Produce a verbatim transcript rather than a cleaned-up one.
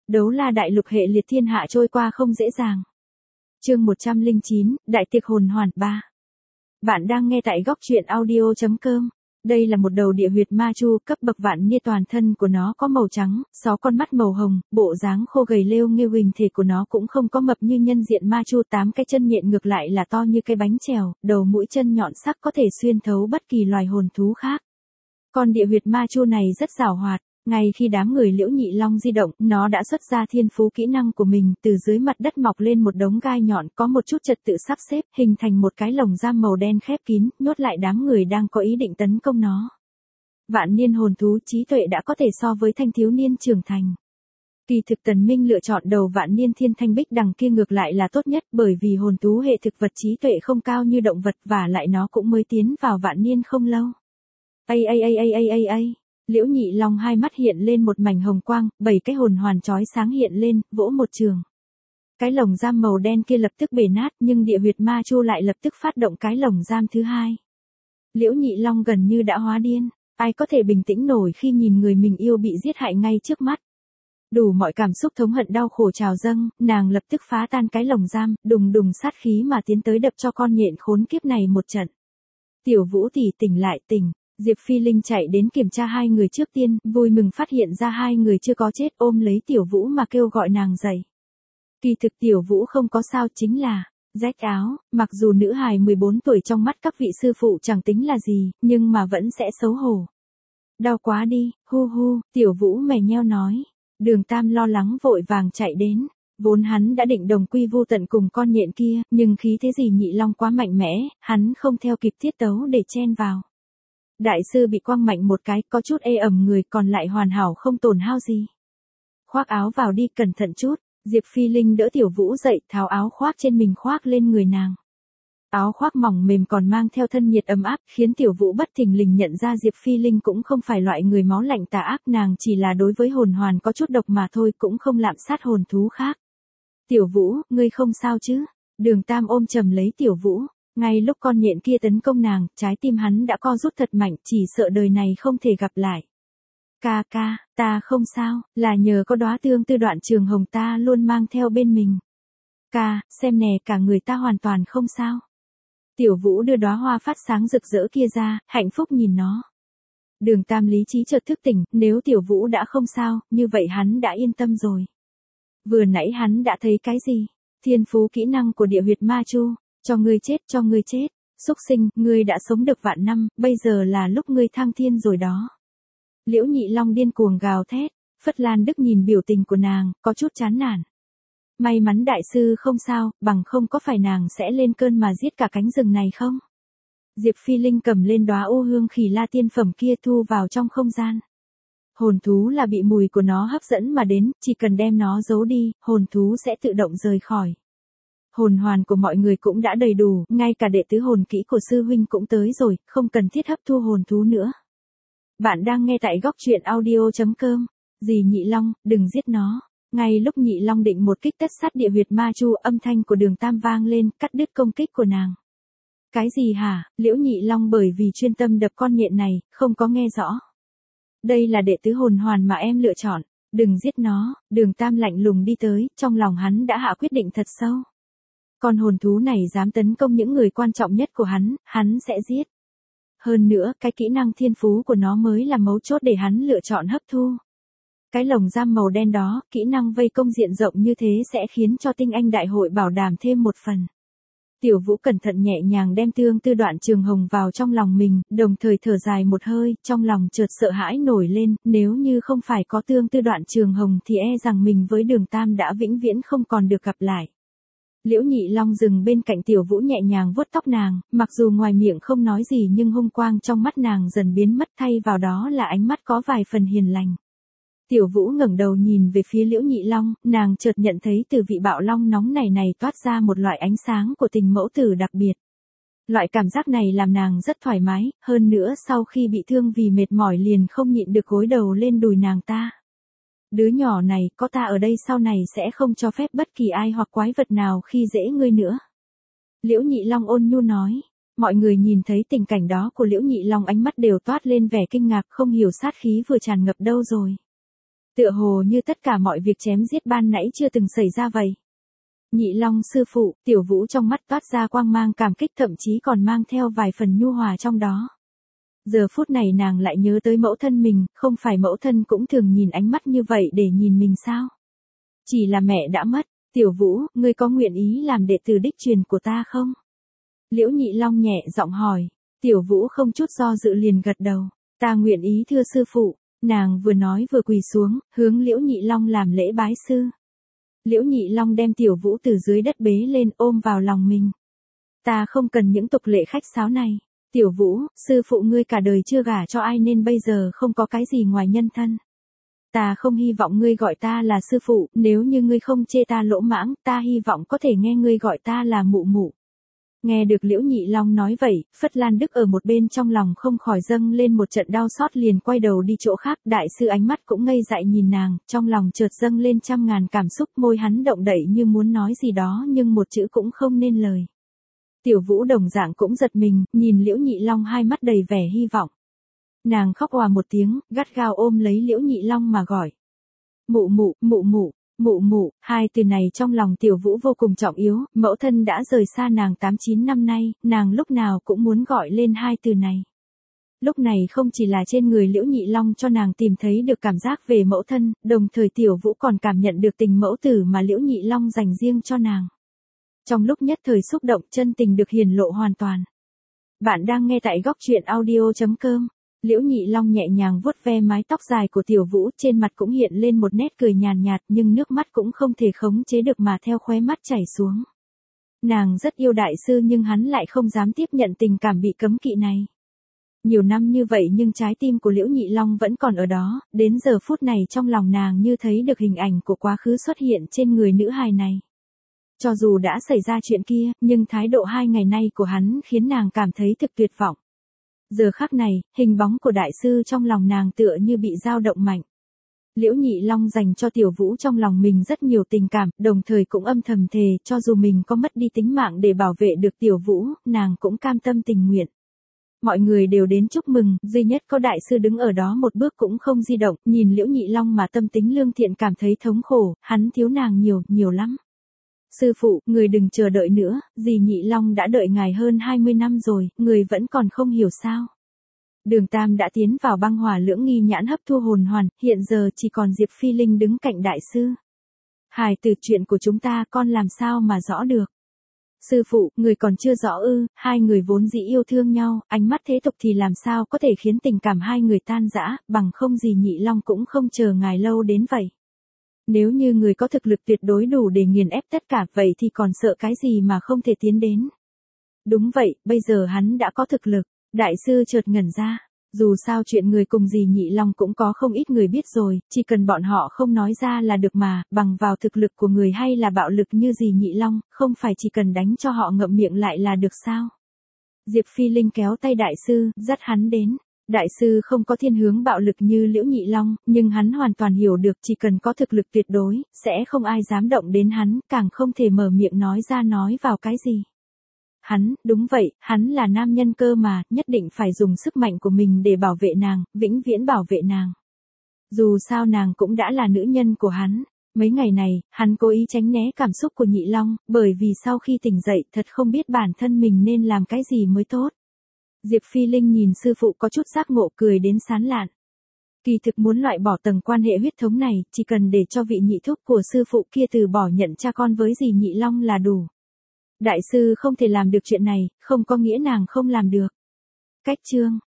Đấu la đại lục hệ liệt thiên hạ trôi qua không dễ dàng. Chương một trăm lẻ chín, Đại tiệc hồn hoàn ba. Bạn đang nghe tại góc truyện audio chấm com. Đây là một đầu địa huyệt ma chu cấp bậc vạn niên, toàn thân của nó có màu trắng, sáu con mắt màu hồng, bộ dáng khô gầy lêu nghêu, hình thể của nó cũng không có mập như nhân diện ma chu, tám cái chân nhện ngược lại là to như cái bánh chèo, đầu mũi chân nhọn sắc có thể xuyên thấu bất kỳ loài hồn thú khác. Con địa huyệt ma chu này rất giàu hoạt. Ngay khi đám người Liễu Nhị Long di động, nó đã xuất ra thiên phú kỹ năng của mình, từ dưới mặt đất mọc lên một đống gai nhọn có một chút trật tự sắp xếp, hình thành một cái lồng giam màu đen khép kín, nhốt lại đám người đang có ý định tấn công nó. Vạn niên hồn thú trí tuệ đã có thể so với thanh thiếu niên trưởng thành. Kỳ thực Tần Minh lựa chọn đầu vạn niên thiên thanh bích đằng kia ngược lại là tốt nhất, bởi vì hồn thú hệ thực vật trí tuệ không cao như động vật, và lại nó cũng mới tiến vào vạn niên không lâu. Ây ây ây ây ây ây ây. Liễu Nhị Long hai mắt hiện lên một mảnh hồng quang, bảy cái hồn hoàn chói sáng hiện lên, vỗ một trường. Cái lồng giam màu đen kia lập tức bể nát, nhưng địa huyệt ma chu lại lập tức phát động cái lồng giam thứ hai. Liễu Nhị Long gần như đã hóa điên, ai có thể bình tĩnh nổi khi nhìn người mình yêu bị giết hại ngay trước mắt. Đủ mọi cảm xúc thống hận đau khổ trào dâng, nàng lập tức phá tan cái lồng giam, đùng đùng sát khí mà tiến tới đập cho con nhện khốn kiếp này một trận. Tiểu Vũ tỷ tỉnh lại tỉnh. Diệp Phi Linh chạy đến kiểm tra hai người trước tiên, vui mừng phát hiện ra hai người chưa có chết, ôm lấy Tiểu Vũ mà kêu gọi nàng dậy. Kỳ thực Tiểu Vũ không có sao, chính là rách áo, mặc dù nữ hài mười bốn tuổi trong mắt các vị sư phụ chẳng tính là gì, nhưng mà vẫn sẽ xấu hổ. Đau quá đi, hu hu, Tiểu Vũ mè nheo nói. Đường Tam lo lắng vội vàng chạy đến. Vốn hắn đã định đồng quy vô tận cùng con nhện kia, nhưng khí thế gì Nhị Long quá mạnh mẽ, hắn không theo kịp tiết tấu để chen vào. Đại sư bị quăng mạnh một cái, có chút ê ẩm người, còn lại hoàn hảo không tổn hao gì. Khoác áo vào đi, cẩn thận chút. Diệp Phi Linh đỡ Tiểu Vũ dậy, tháo áo khoác trên mình khoác lên người nàng. Áo khoác mỏng mềm còn mang theo thân nhiệt ấm áp, khiến Tiểu Vũ bất thình lình nhận ra Diệp Phi Linh cũng không phải loại người máu lạnh tà ác, nàng chỉ là đối với hồn hoàn có chút độc mà thôi, cũng không lạm sát hồn thú khác. Tiểu Vũ, ngươi không sao chứ? Đường Tam ôm chầm lấy Tiểu Vũ. Ngay lúc con nhện kia tấn công nàng, trái tim hắn đã co rút thật mạnh, chỉ sợ đời này không thể gặp lại. Ca ca, ta không sao, là nhờ có đóa tương tư Đoạn Trường Hồng ta luôn mang theo bên mình. Ca, xem nè, cả người ta hoàn toàn không sao. Tiểu Vũ đưa đóa hoa phát sáng rực rỡ kia ra, hạnh phúc nhìn nó. Đường Tam lý trí chợt thức tỉnh, nếu Tiểu Vũ đã không sao, như vậy hắn đã yên tâm rồi. Vừa nãy hắn đã thấy cái gì? Thiên phú kỹ năng của địa huyệt ma chu. Cho ngươi chết, cho ngươi chết, xúc sinh, ngươi đã sống được vạn năm, bây giờ là lúc ngươi thăng thiên rồi đó. Liễu Nhị Long điên cuồng gào thét, Phất Lan Đức nhìn biểu tình của nàng, có chút chán nản. May mắn đại sư không sao, bằng không có phải nàng sẽ lên cơn mà giết cả cánh rừng này không? Diệp Phi Linh cầm lên đóa ô hương khỉ la tiên phẩm kia thu vào trong không gian. Hồn thú là bị mùi của nó hấp dẫn mà đến, chỉ cần đem nó giấu đi, hồn thú sẽ tự động rời khỏi. Hồn hoàn của mọi người cũng đã đầy đủ, ngay cả đệ tứ hồn kỹ của sư huynh cũng tới rồi, không cần thiết hấp thu hồn thú nữa. Bạn đang nghe tại góc truyện audio chấm com. Dì Nhị Long, đừng giết nó. Ngay lúc Nhị Long định một kích tất sát địa huyệt ma chu, âm thanh của Đường Tam vang lên, cắt đứt công kích của nàng. Cái gì hả? Liễu Nhị Long bởi vì chuyên tâm đập con nhện này, không có nghe rõ. Đây là đệ tứ hồn hoàn mà em lựa chọn, đừng giết nó. Đường Tam lạnh lùng đi tới, trong lòng hắn đã hạ quyết định thật sâu. Con hồn thú này dám tấn công những người quan trọng nhất của hắn, hắn sẽ giết. Hơn nữa, cái kỹ năng thiên phú của nó mới là mấu chốt để hắn lựa chọn hấp thu. Cái lồng giam màu đen đó, kỹ năng vây công diện rộng như thế sẽ khiến cho tinh anh đại hội bảo đảm thêm một phần. Tiểu Vũ cẩn thận nhẹ nhàng đem tương tư Đoạn Trường Hồng vào trong lòng mình, đồng thời thở dài một hơi, trong lòng chợt sợ hãi nổi lên, nếu như không phải có tương tư Đoạn Trường Hồng thì e rằng mình với Đường Tam đã vĩnh viễn không còn được gặp lại. Liễu Nhị Long dừng bên cạnh Tiểu Vũ nhẹ nhàng vuốt tóc nàng, mặc dù ngoài miệng không nói gì nhưng hung quang trong mắt nàng dần biến mất, thay vào đó là ánh mắt có vài phần hiền lành. Tiểu Vũ ngẩng đầu nhìn về phía Liễu Nhị Long, nàng chợt nhận thấy từ vị bạo long nóng này này toát ra một loại ánh sáng của tình mẫu tử đặc biệt. Loại cảm giác này làm nàng rất thoải mái, hơn nữa sau khi bị thương vì mệt mỏi liền không nhịn được gối đầu lên đùi nàng ta. Đứa nhỏ này, có ta ở đây sau này sẽ không cho phép bất kỳ ai hoặc quái vật nào khi dễ ngươi nữa. Liễu Nhị Long ôn nhu nói. Mọi người nhìn thấy tình cảnh đó của Liễu Nhị Long ánh mắt đều toát lên vẻ kinh ngạc, không hiểu sát khí vừa tràn ngập đâu rồi. Tựa hồ như tất cả mọi việc chém giết ban nãy chưa từng xảy ra vậy. Nhị Long sư phụ, Tiểu Vũ trong mắt toát ra quang mang cảm kích, thậm chí còn mang theo vài phần nhu hòa trong đó. Giờ phút này nàng lại nhớ tới mẫu thân mình, không phải mẫu thân cũng thường nhìn ánh mắt như vậy để nhìn mình sao? Chỉ là mẹ đã mất, Tiểu Vũ, ngươi có nguyện ý làm đệ tử đích truyền của ta không? Liễu Nhị Long nhẹ giọng hỏi, Tiểu Vũ không chút do dự liền gật đầu, ta nguyện ý thưa sư phụ. Nàng vừa nói vừa quỳ xuống, hướng Liễu Nhị Long làm lễ bái sư. Liễu Nhị Long đem Tiểu Vũ từ dưới đất bế lên ôm vào lòng mình. Ta không cần những tục lệ khách sáo này. Tiểu Vũ, sư phụ ngươi cả đời chưa gả cho ai nên bây giờ không có cái gì ngoài nhân thân. Ta không hy vọng ngươi gọi ta là sư phụ, nếu như ngươi không chê ta lỗ mãng, ta hy vọng có thể nghe ngươi gọi ta là mụ mụ. Nghe được Liễu Nhị Long nói vậy, Phất Lan Đức ở một bên trong lòng không khỏi dâng lên một trận đau xót, liền quay đầu đi chỗ khác. Đại sư ánh mắt cũng ngây dại nhìn nàng, trong lòng chợt dâng lên trăm ngàn cảm xúc, môi hắn động đậy như muốn nói gì đó nhưng một chữ cũng không nên lời. Tiểu Vũ đồng dạng cũng giật mình, nhìn Liễu Nhị Long hai mắt đầy vẻ hy vọng. Nàng khóc òa một tiếng, gắt gao ôm lấy Liễu Nhị Long mà gọi. Mụ mụ, mụ mụ. Mụ mụ, hai từ này trong lòng Tiểu Vũ vô cùng trọng yếu, mẫu thân đã rời xa nàng tám chín năm nay, nàng lúc nào cũng muốn gọi lên hai từ này. Lúc này không chỉ là trên người Liễu Nhị Long cho nàng tìm thấy được cảm giác về mẫu thân, đồng thời Tiểu Vũ còn cảm nhận được tình mẫu tử mà Liễu Nhị Long dành riêng cho nàng. Trong lúc nhất thời xúc động, chân tình được hiển lộ hoàn toàn. Bạn đang nghe tại góc truyện audio chấm com. Liễu Nhị Long nhẹ nhàng vuốt ve mái tóc dài của Tiểu Vũ, trên mặt cũng hiện lên một nét cười nhàn nhạt, nhưng nước mắt cũng không thể khống chế được mà theo khóe mắt chảy xuống. Nàng rất yêu đại sư nhưng hắn lại không dám tiếp nhận tình cảm bị cấm kỵ này. Nhiều năm như vậy nhưng trái tim của Liễu Nhị Long vẫn còn ở đó, đến giờ phút này trong lòng nàng như thấy được hình ảnh của quá khứ xuất hiện trên người nữ hài này. Cho dù đã xảy ra chuyện kia, nhưng thái độ hai ngày nay của hắn khiến nàng cảm thấy thực tuyệt vọng. Giờ khắc này, hình bóng của đại sư trong lòng nàng tựa như bị dao động mạnh. Liễu Nhị Long dành cho Tiểu Vũ trong lòng mình rất nhiều tình cảm, đồng thời cũng âm thầm thề, cho dù mình có mất đi tính mạng để bảo vệ được Tiểu Vũ, nàng cũng cam tâm tình nguyện. Mọi người đều đến chúc mừng, duy nhất có đại sư đứng ở đó một bước cũng không di động, nhìn Liễu Nhị Long mà tâm tính lương thiện cảm thấy thống khổ, hắn thiếu nàng nhiều, nhiều lắm. Sư phụ, người đừng chờ đợi nữa, dì Nhị Long đã đợi ngài hơn hai mươi năm rồi, người vẫn còn không hiểu sao. Đường Tam đã tiến vào băng hỏa lưỡng nghi nhãn hấp thu hồn hoàn, hiện giờ chỉ còn Diệp Phi Linh đứng cạnh đại sư. Hài từ chuyện của chúng ta con làm sao mà rõ được. Sư phụ, người còn chưa rõ ư, hai người vốn dĩ yêu thương nhau, ánh mắt thế tục thì làm sao có thể khiến tình cảm hai người tan rã, bằng không dì Nhị Long cũng không chờ ngài lâu đến vậy. Nếu như người có thực lực tuyệt đối đủ để nghiền ép tất cả vậy thì còn sợ cái gì mà không thể tiến đến. Đúng vậy, bây giờ hắn đã có thực lực, đại sư chợt ngẩn ra. Dù sao chuyện người cùng dì Nhị Long cũng có không ít người biết rồi, chỉ cần bọn họ không nói ra là được mà, bằng vào thực lực của người hay là bạo lực như dì Nhị Long, không phải chỉ cần đánh cho họ ngậm miệng lại là được sao. Diệp Phi Linh kéo tay đại sư, dắt hắn đến. Đại sư không có thiên hướng bạo lực như Liễu Nhị Long, nhưng hắn hoàn toàn hiểu được chỉ cần có thực lực tuyệt đối, sẽ không ai dám động đến hắn, càng không thể mở miệng nói ra nói vào cái gì. Hắn, đúng vậy, hắn là nam nhân cơ mà, nhất định phải dùng sức mạnh của mình để bảo vệ nàng, vĩnh viễn bảo vệ nàng. Dù sao nàng cũng đã là nữ nhân của hắn. Mấy ngày này, hắn cố ý tránh né cảm xúc của Nhị Long, bởi vì sau khi tỉnh dậy thật không biết bản thân mình nên làm cái gì mới tốt. Diệp Phi Linh nhìn sư phụ có chút giác ngộ cười đến sán lạn. Kỳ thực muốn loại bỏ tầng quan hệ huyết thống này, chỉ cần để cho vị nhị thúc của sư phụ kia từ bỏ nhận cha con với dì Nhị Long là đủ. Đại sư không thể làm được chuyện này, không có nghĩa nàng không làm được. Cách chương